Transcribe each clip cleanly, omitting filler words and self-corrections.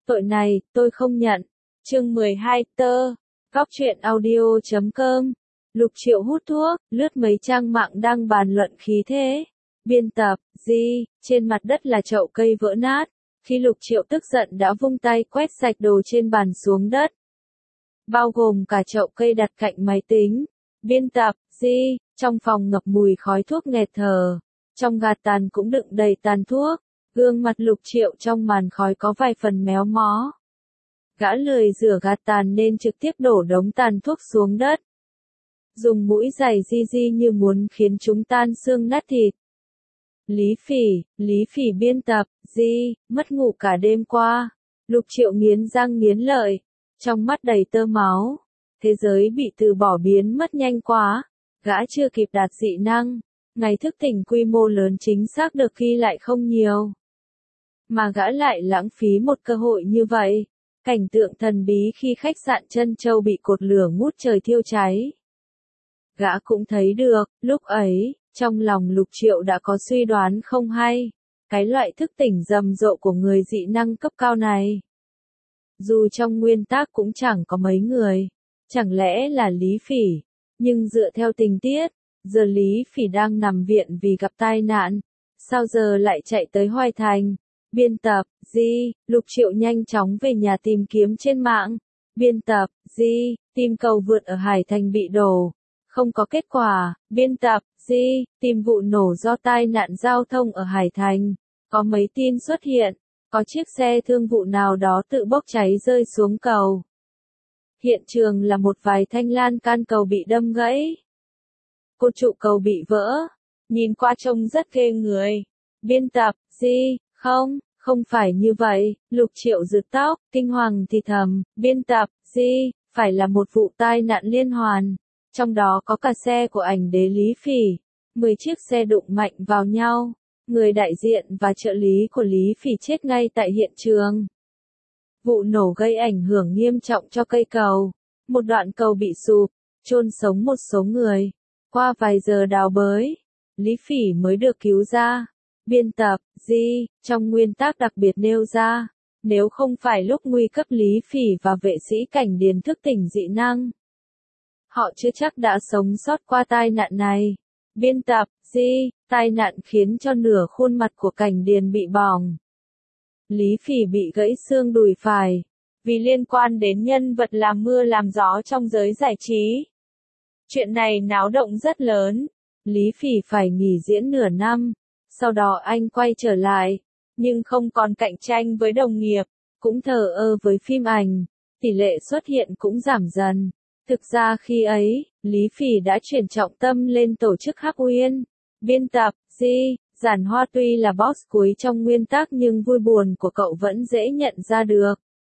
Tội này, tôi không nhận. Chương 12 tơ. Góc truyện audio.com. Lục Triệu hút thuốc, lướt mấy trang mạng đang bàn luận khí thế. Biên tập, Di, trên mặt đất là chậu cây vỡ nát. Khi Lục Triệu tức giận đã vung tay quét sạch đồ trên bàn xuống đất. Bao gồm cả chậu cây đặt cạnh máy tính. Biên tập, Di, trong phòng ngập mùi khói thuốc nghẹt thở. Trong gạt tàn cũng đựng đầy tàn thuốc. Gương mặt Lục Triệu trong màn khói có vài phần méo mó. Gã lười rửa gạt tàn nên trực tiếp đổ đống tàn thuốc xuống đất. Dùng mũi giày di như muốn khiến chúng tan xương nát thịt. Lý Phỉ biên tập, Di, mất ngủ cả đêm qua. Lục Triệu nghiến răng nghiến lợi, trong mắt đầy tơ máu. Thế giới bị từ bỏ biến mất nhanh quá, gã chưa kịp đạt dị năng. Ngày thức tỉnh quy mô lớn chính xác được ghi lại không nhiều. Mà gã lại lãng phí một cơ hội như vậy. Cảnh tượng thần bí khi khách sạn Trân Châu bị cột lửa ngút trời thiêu cháy. Gã cũng thấy được, lúc ấy, trong lòng Lục Triệu đã có suy đoán không hay. Cái loại thức tỉnh rầm rộ của người dị năng cấp cao này. Dù trong nguyên tắc cũng chẳng có mấy người. Chẳng lẽ là Lý Phỉ. Nhưng dựa theo tình tiết, giờ Lý Phỉ đang nằm viện vì gặp tai nạn. Sao giờ lại chạy tới Hoài Thành? Biên tập, Di, Lục Triệu nhanh chóng về nhà tìm kiếm trên mạng. Biên tập, Di, tìm cầu vượt ở Hải Thành bị đổ. Không có kết quả. Biên tập, Di, tìm vụ nổ do tai nạn giao thông ở Hải Thành. Có mấy tin xuất hiện. Có chiếc xe thương vụ nào đó tự bốc cháy rơi xuống cầu. Hiện trường là một vài thanh lan can cầu bị đâm gãy. Cột trụ cầu bị vỡ. Nhìn qua trông rất ghê người. Biên tập, Di, không phải như vậy. Lục Triệu rực tóc, kinh hoàng thì thầm. Biên tập, Di, phải là một vụ tai nạn liên hoàn. Trong đó có cả xe của ảnh đế Lý Phỉ. 10 chiếc xe đụng mạnh vào nhau. Người đại diện và trợ lý của Lý Phỉ chết ngay tại hiện trường. Vụ nổ gây ảnh hưởng nghiêm trọng cho cây cầu. Một đoạn cầu bị sụp, chôn sống một số người. Qua vài giờ đào bới, Lý Phỉ mới được cứu ra. Biên tập, Di, trong nguyên tắc đặc biệt nêu ra, nếu không phải lúc nguy cấp Lý Phỉ và vệ sĩ cảnh điền thức tỉnh dị năng, họ chưa chắc đã sống sót qua tai nạn này. Biên tập, Di, tai nạn khiến cho nửa khuôn mặt của cảnh điền bị bỏng. Lý Phỉ bị gãy xương đùi phải, vì liên quan đến nhân vật làm mưa làm gió trong giới giải trí. Chuyện này náo động rất lớn. Lý Phỉ phải nghỉ diễn nửa năm. Sau đó anh quay trở lại, nhưng không còn cạnh tranh với đồng nghiệp, cũng thờ ơ với phim ảnh, tỷ lệ xuất hiện cũng giảm dần. Thực ra khi ấy, Lý Phỉ đã chuyển trọng tâm lên tổ chức Hắc Uyên. Biên tập, Di, Giản Hoa tuy là boss cuối trong nguyên tắc nhưng vui buồn của cậu vẫn dễ nhận ra được.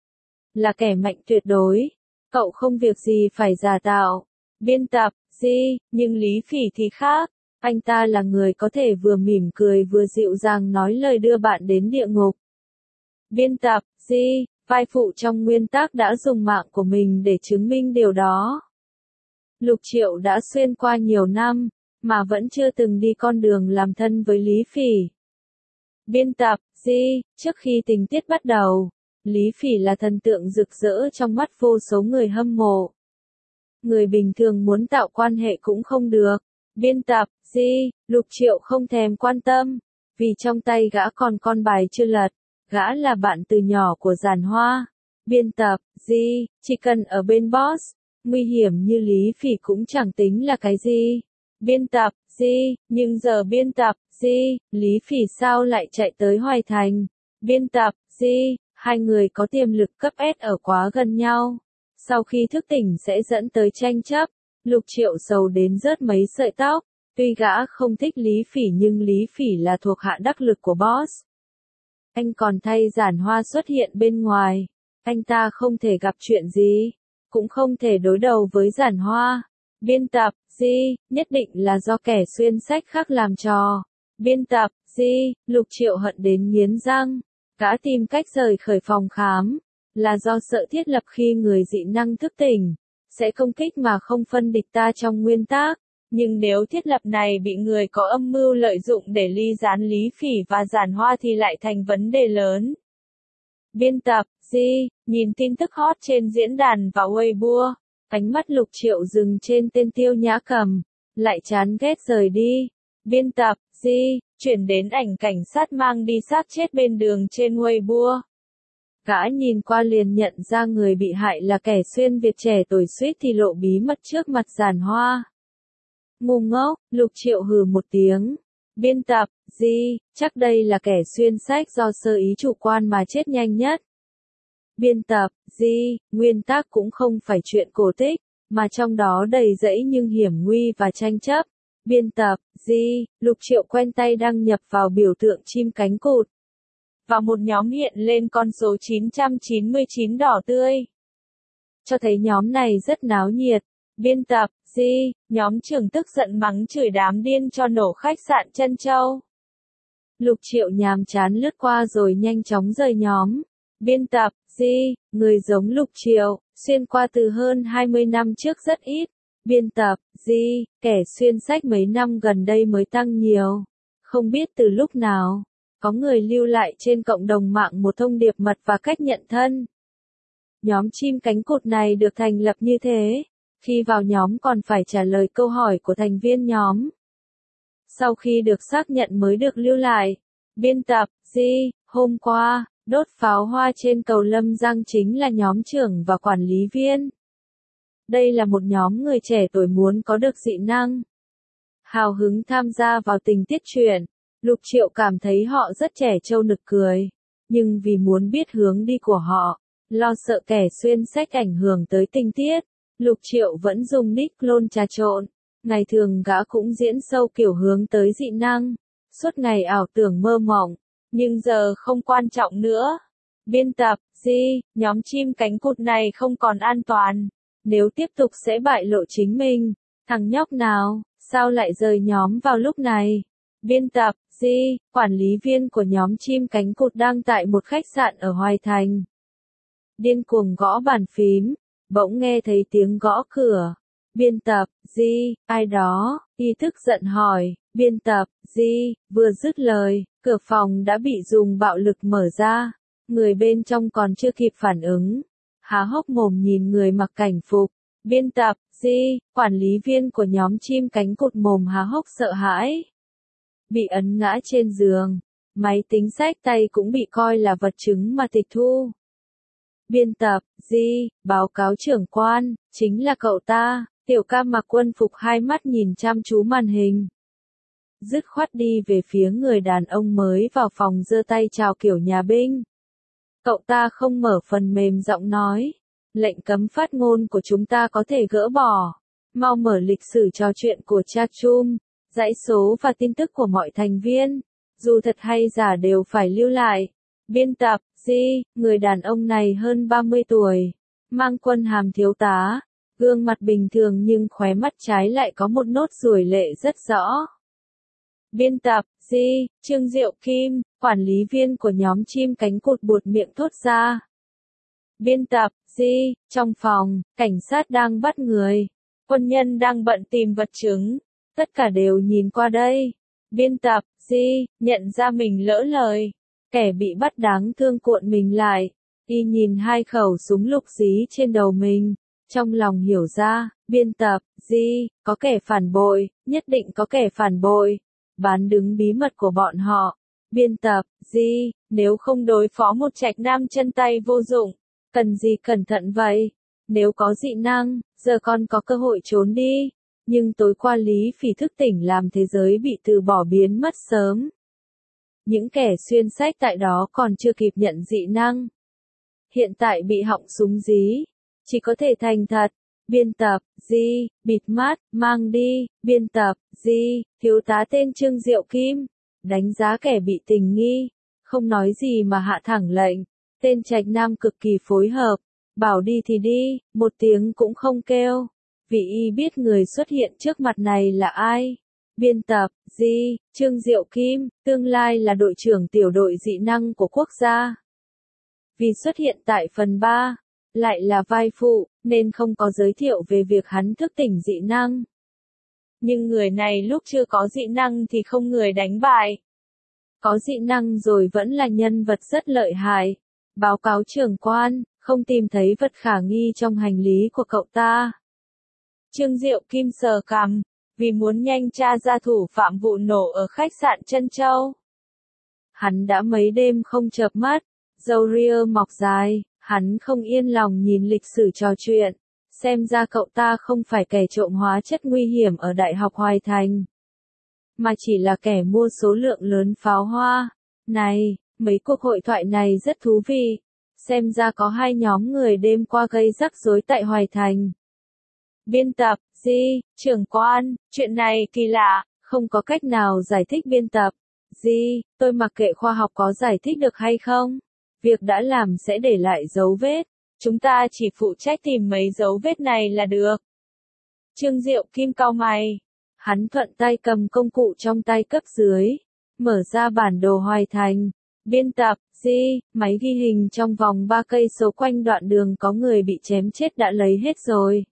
Là kẻ mạnh tuyệt đối, cậu không việc gì phải giả tạo. Biên tập, Di, nhưng Lý Phỉ thì khác. Anh ta là người có thể vừa mỉm cười vừa dịu dàng nói lời đưa bạn đến địa ngục. Biên tập, Di, vai phụ trong nguyên tắc đã dùng mạng của mình để chứng minh điều đó. Lục Triệu đã xuyên qua nhiều năm, mà vẫn chưa từng đi con đường làm thân với Lý Phỉ. Biên tập, Di, trước khi tình tiết bắt đầu, Lý Phỉ là thần tượng rực rỡ trong mắt vô số người hâm mộ. Người bình thường muốn tạo quan hệ cũng không được. Biên tập, Di, Lục Triệu không thèm quan tâm, vì trong tay gã còn con bài chưa lật, gã là bạn từ nhỏ của Giản Hoa. Biên tập, Di, chỉ cần ở bên boss, nguy hiểm như Lý Phỉ cũng chẳng tính là cái gì. Biên tập, Di, nhưng giờ biên tập, Di, Lý Phỉ sao lại chạy tới Hoài Thành? Biên tập, Di, hai người có tiềm lực cấp S ở quá gần nhau. Sau khi thức tỉnh sẽ dẫn tới tranh chấp. Lục Triệu sầu đến rớt mấy sợi tóc. Tuy gã không thích Lý Phỉ nhưng Lý Phỉ là thuộc hạ đắc lực của boss. Anh còn thay Giản Hoa xuất hiện bên ngoài. Anh ta không thể gặp chuyện gì, cũng không thể đối đầu với Giản Hoa. Biên tập, Di, nhất định là do kẻ xuyên sách khác làm trò. Biên tập, Di, Lục Triệu hận đến nghiến răng. Gã tìm cách rời khỏi phòng khám, là do sợ thiết lập khi người dị năng thức tỉnh, sẽ công kích mà không phân địch ta trong nguyên tắc. Nhưng nếu thiết lập này bị người có âm mưu lợi dụng để ly gián Lý Phỉ và Giản Hoa thì lại thành vấn đề lớn. Biên tập, nhìn tin tức hot trên diễn đàn và Weibo, ánh mắt Lục Triệu dừng trên tên Tiêu Nhã Cầm, lại chán ghét rời đi. Biên tập, chuyển đến ảnh cảnh sát mang đi xác chết bên đường trên Weibo. Gã nhìn qua liền nhận ra người bị hại là kẻ xuyên Việt trẻ tuổi suýt thì lộ bí mật trước mặt Giản Hoa. Ngu ngốc, Lục Triệu hừ một tiếng. Biên tập, chắc đây là kẻ xuyên sách do sơ ý chủ quan mà chết nhanh nhất. Biên tập, nguyên tác cũng không phải chuyện cổ tích, mà trong đó đầy rẫy nhưng hiểm nguy và tranh chấp. Biên tập, Lục Triệu quen tay đăng nhập vào biểu tượng chim cánh cụt. Và một nhóm hiện lên con số 999 đỏ tươi. Cho thấy nhóm này rất náo nhiệt. Biên tập, nhóm trưởng tức giận mắng chửi đám điên cho nổ khách sạn Trân Châu. Lục Triệu nhàm chán lướt qua rồi nhanh chóng rời nhóm. Biên tập, người giống Lục Triệu, xuyên qua từ hơn 20 năm trước rất ít. Biên tập, kẻ xuyên sách mấy năm gần đây mới tăng nhiều. Không biết từ lúc nào, có người lưu lại trên cộng đồng mạng một thông điệp mật và cách nhận thân. Nhóm chim cánh cụt này được thành lập như thế. Khi vào nhóm còn phải trả lời câu hỏi của thành viên nhóm. Sau khi được xác nhận mới được lưu lại. Biên tập, hôm qua, đốt pháo hoa trên cầu Lâm Giang chính là nhóm trưởng và quản lý viên. Đây là một nhóm người trẻ tuổi muốn có được dị năng. Hào hứng tham gia vào tình tiết truyện. Lục Triệu cảm thấy họ rất trẻ trâu nực cười. Nhưng vì muốn biết hướng đi của họ, lo sợ kẻ xuyên sách ảnh hưởng tới tình tiết, Lục Triệu vẫn dùng nick clone trà trộn. Ngày thường gã cũng diễn sâu kiểu hướng tới dị năng. Suốt ngày ảo tưởng mơ mộng. Nhưng giờ không quan trọng nữa. Biên tập, nhóm chim cánh cụt này không còn an toàn. Nếu tiếp tục sẽ bại lộ chính mình. Thằng nhóc nào, sao lại rời nhóm vào lúc này? Biên tập, quản lý viên của nhóm chim cánh cụt đang tại một khách sạn ở Hoài Thành. Điên cuồng gõ bàn phím, bỗng nghe thấy tiếng gõ cửa. Biên tập, ai đó, y tức giận hỏi. Biên tập, vừa dứt lời, cửa phòng đã bị dùng bạo lực mở ra. Người bên trong còn chưa kịp phản ứng. Há hốc mồm nhìn người mặc cảnh phục. Biên tập, quản lý viên của nhóm chim cánh cụt mồm há hốc sợ hãi. Bị ấn ngã trên giường. Máy tính xách tay cũng bị coi là vật chứng mà tịch thu. Biên tập, báo cáo trưởng quan, chính là cậu ta. Tiểu ca mặc quân phục hai mắt nhìn chăm chú màn hình. Dứt khoát đi về phía người đàn ông mới vào phòng giơ tay chào kiểu nhà binh. Cậu ta không mở phần mềm giọng nói. Lệnh cấm phát ngôn của chúng ta có thể gỡ bỏ. Mau mở lịch sử trò chuyện của chat room, dãy số và tin tức của mọi thành viên. Dù thật hay giả đều phải lưu lại. Biên tập, người đàn ông này hơn 30 tuổi. Mang quân hàm thiếu tá. Gương mặt bình thường nhưng khóe mắt trái lại có một nốt ruồi lệ rất rõ. Biên tập, Trương Diệu Kim, quản lý viên của nhóm chim cánh cụt buột miệng thốt ra. Biên tập, trong phòng, cảnh sát đang bắt người. Quân nhân đang bận tìm vật chứng. Tất cả đều nhìn qua đây. Biên tập, nhận ra mình lỡ lời. Kẻ bị bắt đáng thương cuộn mình lại. Y nhìn hai khẩu súng lục dí trên đầu mình. Trong lòng hiểu ra, biên tập, có kẻ phản bội, nhất định có kẻ phản bội. Bán đứng bí mật của bọn họ. Biên tập, nếu không đối phó một trạch nam chân tay vô dụng, cần gì cẩn thận vậy? Nếu có dị năng, giờ con có cơ hội trốn đi. Nhưng tối qua Lý Phỉ thức tỉnh làm thế giới bị từ bỏ biến mất sớm. Những kẻ xuyên sách tại đó còn chưa kịp nhận dị năng. Hiện tại bị họng súng dí. Chỉ có thể thành thật. Biên tập, bịt mắt, mang đi. Biên tập, thiếu tá tên Trương Diệu Kim. Đánh giá kẻ bị tình nghi. Không nói gì mà hạ thẳng lệnh. Tên trạch nam cực kỳ phối hợp. Bảo đi thì đi, một tiếng cũng không kêu. Vì y biết người xuất hiện trước mặt này là ai. Biên tập, Trương Diệu Kim, tương lai là đội trưởng tiểu đội dị năng của quốc gia. Vì xuất hiện tại phần 3, lại là vai phụ, nên không có giới thiệu về việc hắn thức tỉnh dị năng. Nhưng người này lúc chưa có dị năng thì không người đánh bại. Có dị năng rồi vẫn là nhân vật rất lợi hại. Báo cáo trưởng quan, không tìm thấy vật khả nghi trong hành lý của cậu ta. Trương Diệu Kim sờ cằm, vì muốn nhanh tra ra thủ phạm vụ nổ ở khách sạn Trân Châu. Hắn đã mấy đêm không chợp mắt, râu ria mọc dài, hắn không yên lòng nhìn lịch sử trò chuyện. Xem ra cậu ta không phải kẻ trộm hóa chất nguy hiểm ở Đại học Hoài Thành, mà chỉ là kẻ mua số lượng lớn pháo hoa. Này, mấy cuộc hội thoại này rất thú vị. Xem ra có hai nhóm người đêm qua gây rắc rối tại Hoài Thành. Biên tập, Di, trưởng quan, chuyện này kỳ lạ, không có cách nào giải thích biên tập. Di, tôi mặc kệ khoa học có giải thích được hay không. Việc đã làm sẽ để lại dấu vết. Chúng ta chỉ phụ trách tìm mấy dấu vết này là được. Trương Diệu Kim cau mày. Hắn thuận tay cầm công cụ trong tay cấp dưới. Mở ra bản đồ Hoài Thành. Biên tập, Di, máy ghi hình trong vòng 3 cây số quanh đoạn đường có người bị chém chết đã lấy hết rồi.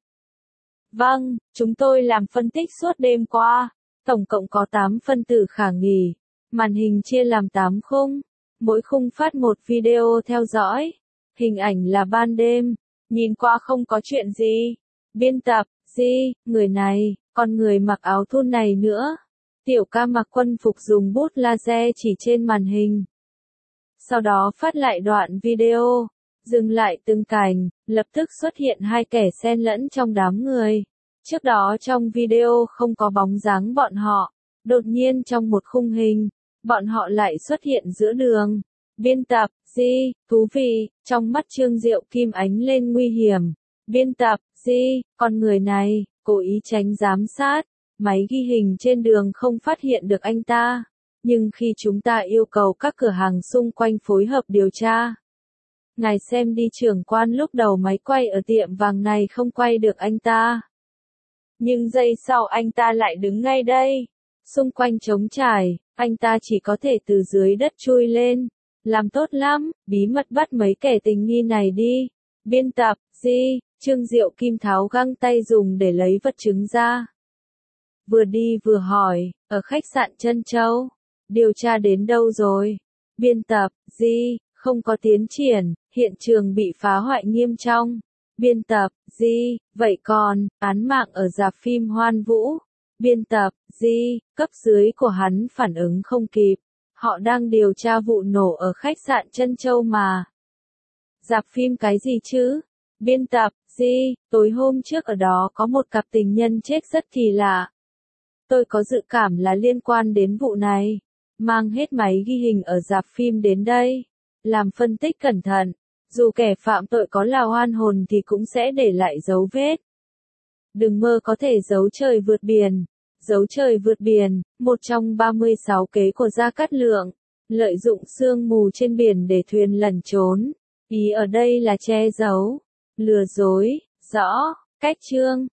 Vâng, chúng tôi làm phân tích suốt đêm qua. Tổng cộng có 8 phân tử khả nghi. Màn hình chia làm 8 khung. Mỗi khung phát một video theo dõi. Hình ảnh là ban đêm. Nhìn qua không có chuyện gì. Biên tập, Di, người này, còn người mặc áo thun này nữa. Tiểu ca mặc quân phục dùng bút laser chỉ trên màn hình. Sau đó phát lại đoạn video. Dừng lại từng cảnh, lập tức xuất hiện hai kẻ xen lẫn trong đám người. Trước đó trong video không có bóng dáng bọn họ. Đột nhiên trong một khung hình, bọn họ lại xuất hiện giữa đường. Biên tập, Di, thú vị, trong mắt Trương Diệu Kim ánh lên nguy hiểm. Biên tập, Di, con người này, cố ý tránh giám sát. Máy ghi hình trên đường không phát hiện được anh ta. Nhưng khi chúng ta yêu cầu các cửa hàng xung quanh phối hợp điều tra. Ngài xem đi trưởng quan, lúc đầu máy quay ở tiệm vàng này không quay được anh ta. Nhưng giây sau anh ta lại đứng ngay đây. Xung quanh trống trải, anh ta chỉ có thể từ dưới đất chui lên. Làm tốt lắm, bí mật bắt mấy kẻ tình nghi này đi. Biên tập, Di, Trương Diệu Kim tháo găng tay dùng để lấy vật chứng ra. Vừa đi vừa hỏi, ở khách sạn Trân Châu, điều tra đến đâu rồi? Biên tập, Di, không có tiến triển, hiện trường bị phá hoại nghiêm trọng. Biên tập, Di, vậy còn, án mạng ở rạp phim Hoan Vũ. Biên tập, Di, cấp dưới của hắn phản ứng không kịp. Họ đang điều tra vụ nổ ở khách sạn Trân Châu mà. Rạp phim cái gì chứ? Biên tập, Di, tối hôm trước ở đó có một cặp tình nhân chết rất kỳ lạ. Tôi có dự cảm là liên quan đến vụ này. Mang hết máy ghi hình ở rạp phim đến đây. Làm phân tích cẩn thận. Dù kẻ phạm tội có là oan hồn thì cũng sẽ để lại dấu vết. Đừng mơ có thể giấu trời vượt biển. Giấu trời vượt biển, một trong 36 kế của Gia Cát Lượng. Lợi dụng sương mù trên biển để thuyền lẩn trốn. Ý ở đây là che giấu, lừa dối, rõ, cách chương.